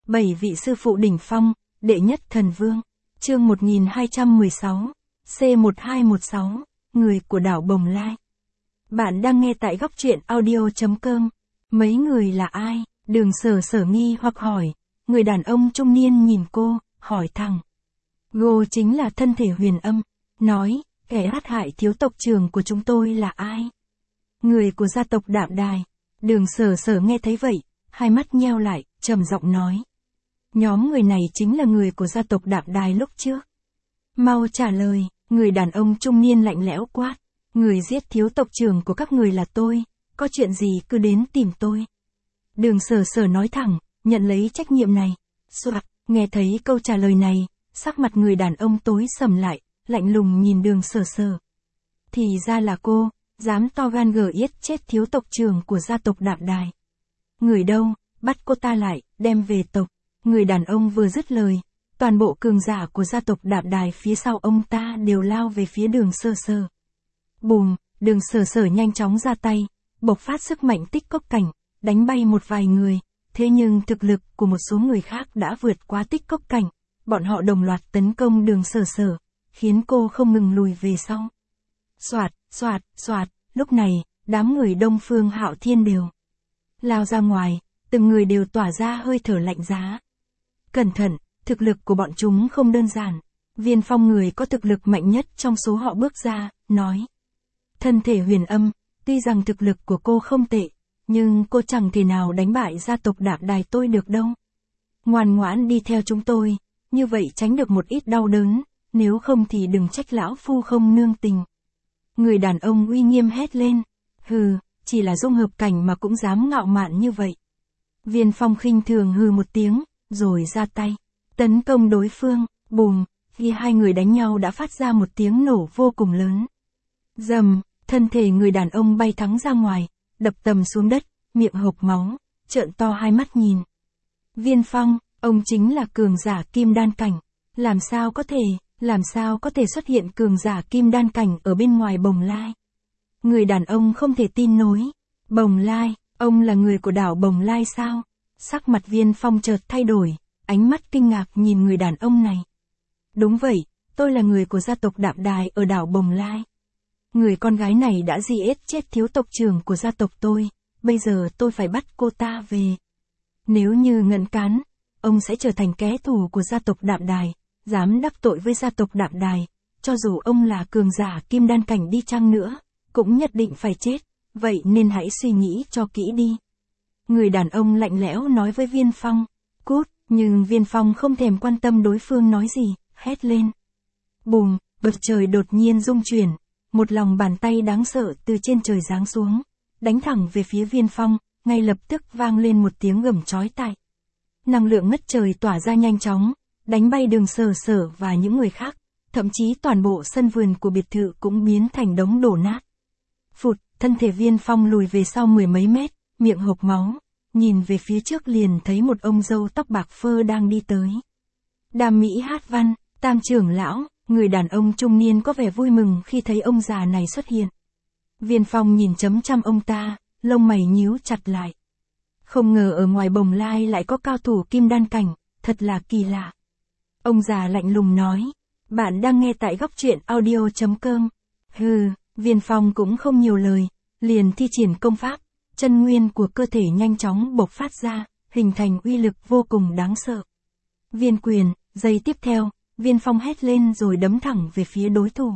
7 vị sư phụ đỉnh phong, đệ nhất thần vương. Chương 1216, C1216, người của đảo Bồng Lai. Bạn đang nghe tại góc truyện audio.com. Mấy người là ai? Đường Sở Sở nghi hoặc hỏi. Người đàn ông trung niên nhìn cô, hỏi thẳng. Gô chính là thân thể Huyền Âm. Nói, kẻ sát hại thiếu tộc trưởng của chúng tôi là ai? Người của gia tộc Đạm Đài. Đường Sở Sở nghe thấy vậy, hai mắt nheo lại, trầm giọng nói. Nhóm người này chính là người của gia tộc Đạm Đài lúc trước. Mau trả lời, người đàn ông trung niên lạnh lẽo quát. Người giết thiếu tộc trưởng của các người là tôi, có chuyện gì cứ đến tìm tôi. Đường Sở Sở nói thẳng, nhận lấy trách nhiệm này. Soạt, nghe thấy câu trả lời này, sắc mặt người đàn ông tối sầm lại, lạnh lùng nhìn Đường Sở Sở. Thì ra là cô, dám to gan giết chết thiếu tộc trưởng của gia tộc Đạm Đài. Người đâu, bắt cô ta lại, đem về tộc. Người đàn ông vừa dứt lời, toàn bộ cường giả của gia tộc Đạm Đài phía sau ông ta đều lao về phía Đường Sở Sở. Bùm, Đường Sở Sở nhanh chóng ra tay, bộc phát sức mạnh tích cốc cảnh, đánh bay một vài người, thế nhưng thực lực của một số người khác đã vượt qua tích cốc cảnh, bọn họ đồng loạt tấn công Đường Sở Sở, khiến cô không ngừng lùi về sau. Soạt, soạt, soạt, lúc này, đám người Đông Phương Hạo Thiên đều lao ra ngoài, từng người đều tỏa ra hơi thở lạnh giá. Cẩn thận, thực lực của bọn chúng không đơn giản. Viên Phong người có thực lực mạnh nhất trong số họ bước ra, nói. Thân thể Huyền Âm, tuy rằng thực lực của cô không tệ, nhưng cô chẳng thể nào đánh bại gia tộc Đạm Đài tôi được đâu. Ngoan ngoãn đi theo chúng tôi, như vậy tránh được một ít đau đớn, nếu không thì đừng trách lão phu không nương tình. Người đàn ông uy nghiêm hét lên. Hừ, chỉ là dung hợp cảnh mà cũng dám ngạo mạn như vậy. Viên Phong khinh thường hừ một tiếng, rồi ra tay, tấn công đối phương. Bùm, khi hai người đánh nhau đã phát ra một tiếng nổ vô cùng lớn. Rầm, thân thể người đàn ông bay thẳng ra ngoài, đập tầm xuống đất, miệng hộc máu, trợn to hai mắt nhìn. Viên Phong, ông chính là cường giả kim đan cảnh, làm sao có thể xuất hiện cường giả kim đan cảnh ở bên ngoài Bồng Lai. Người đàn ông không thể tin nổi. Bồng Lai, ông là người của đảo Bồng Lai sao? Sắc mặt Viên Phong chợt thay đổi, ánh mắt kinh ngạc nhìn người đàn ông này. Đúng vậy, tôi là người của gia tộc Đạm Đài ở đảo Bồng Lai. Người con gái này đã giết chết thiếu tộc trưởng của gia tộc tôi, bây giờ tôi phải bắt cô ta về. Nếu như ngăn cản, ông sẽ trở thành kẻ thù của gia tộc Đạm Đài, dám đắc tội với gia tộc Đạm Đài, cho dù ông là cường giả kim đan cảnh đi chăng nữa, cũng nhất định phải chết, vậy nên hãy suy nghĩ cho kỹ đi. Người đàn ông lạnh lẽo nói với Viên Phong, cút, nhưng Viên Phong không thèm quan tâm đối phương nói gì, hét lên. Bùm, bầu trời đột nhiên rung chuyển, một lòng bàn tay đáng sợ từ trên trời giáng xuống, đánh thẳng về phía Viên Phong, ngay lập tức vang lên một tiếng gầm chói tai. Năng lượng ngất trời tỏa ra nhanh chóng, đánh bay Đường Sở Sở và những người khác, thậm chí toàn bộ sân vườn của biệt thự cũng biến thành đống đổ nát. Phụt, thân thể Viên Phong lùi về sau mười mấy mét, miệng hộc máu, nhìn về phía trước liền thấy một ông râu tóc bạc phơ đang đi tới. Đàm Mỹ Hát Văn, Tam trưởng lão, người đàn ông trung niên có vẻ vui mừng khi thấy ông già này xuất hiện. Viên Phong nhìn chăm chăm ông ta, lông mày nhíu chặt lại. Không ngờ ở ngoài Bồng Lai lại có cao thủ kim đan cảnh, thật là kỳ lạ. Ông già lạnh lùng nói, bạn đang nghe tại góc truyện audio.com. Hừ, Viên Phong cũng không nhiều lời, liền thi triển công pháp, chân nguyên của cơ thể nhanh chóng bộc phát ra, hình thành uy lực vô cùng đáng sợ. Viên quyền, giây tiếp theo, Viên Phong hét lên rồi đấm thẳng về phía đối thủ.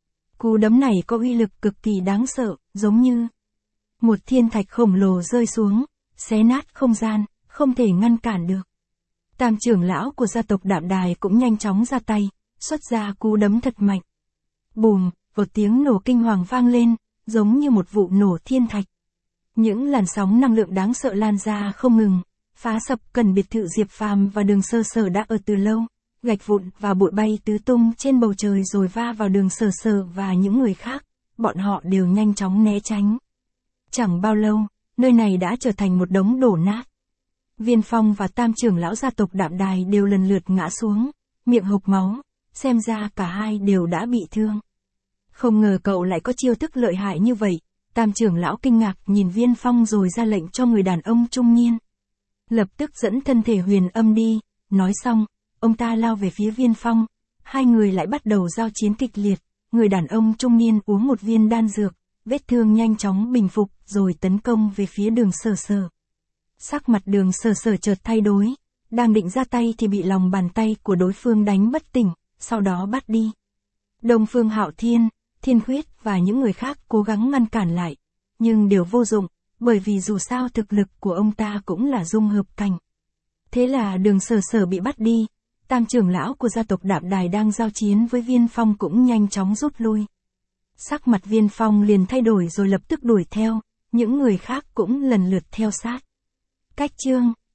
Cú đấm này có uy lực cực kỳ đáng sợ, giống như một thiên thạch khổng lồ rơi xuống, xé nát không gian, không thể ngăn cản được. Tam trưởng lão của gia tộc Đạm Đài cũng nhanh chóng ra tay, xuất ra cú đấm thật mạnh. Bùm, một tiếng nổ kinh hoàng vang lên, giống như một vụ nổ thiên thạch. Những làn sóng năng lượng đáng sợ lan ra không ngừng, phá sập cần biệt thự Diệp Phàm và Đường Sở Sở đã ở từ lâu, gạch vụn và bụi bay tứ tung trên bầu trời rồi va vào Đường Sở Sở và những người khác, bọn họ đều nhanh chóng né tránh. Chẳng bao lâu, nơi này đã trở thành một đống đổ nát. Viên Phong và Tam trưởng lão gia tộc Đạm Đài đều lần lượt ngã xuống, miệng hộc máu, xem ra cả hai đều đã bị thương. Không ngờ cậu lại có chiêu thức lợi hại như vậy. Tam trưởng lão kinh ngạc nhìn Viên Phong rồi ra lệnh cho người đàn ông trung niên. Lập tức dẫn thân thể Huyền Âm đi, nói xong, ông ta lao về phía Viên Phong, hai người lại bắt đầu giao chiến kịch liệt, người đàn ông trung niên uống một viên đan dược, vết thương nhanh chóng bình phục, rồi tấn công về phía Đường Sở Sở. Sắc mặt Đường Sở Sở chợt thay đổi, đang định ra tay thì bị lòng bàn tay của đối phương đánh bất tỉnh, sau đó bắt đi. Đông Phương Hạo Thiên, Thiên Khuyết và những người khác cố gắng ngăn cản lại, nhưng đều vô dụng, bởi vì dù sao thực lực của ông ta cũng là dung hợp cảnh. Thế là Đường Sở Sở bị bắt đi, Tam trưởng lão của gia tộc Đạm Đài đang giao chiến với Viên Phong cũng nhanh chóng rút lui. Sắc mặt Viên Phong liền thay đổi rồi lập tức đuổi theo, những người khác cũng lần lượt theo sát. Cách chương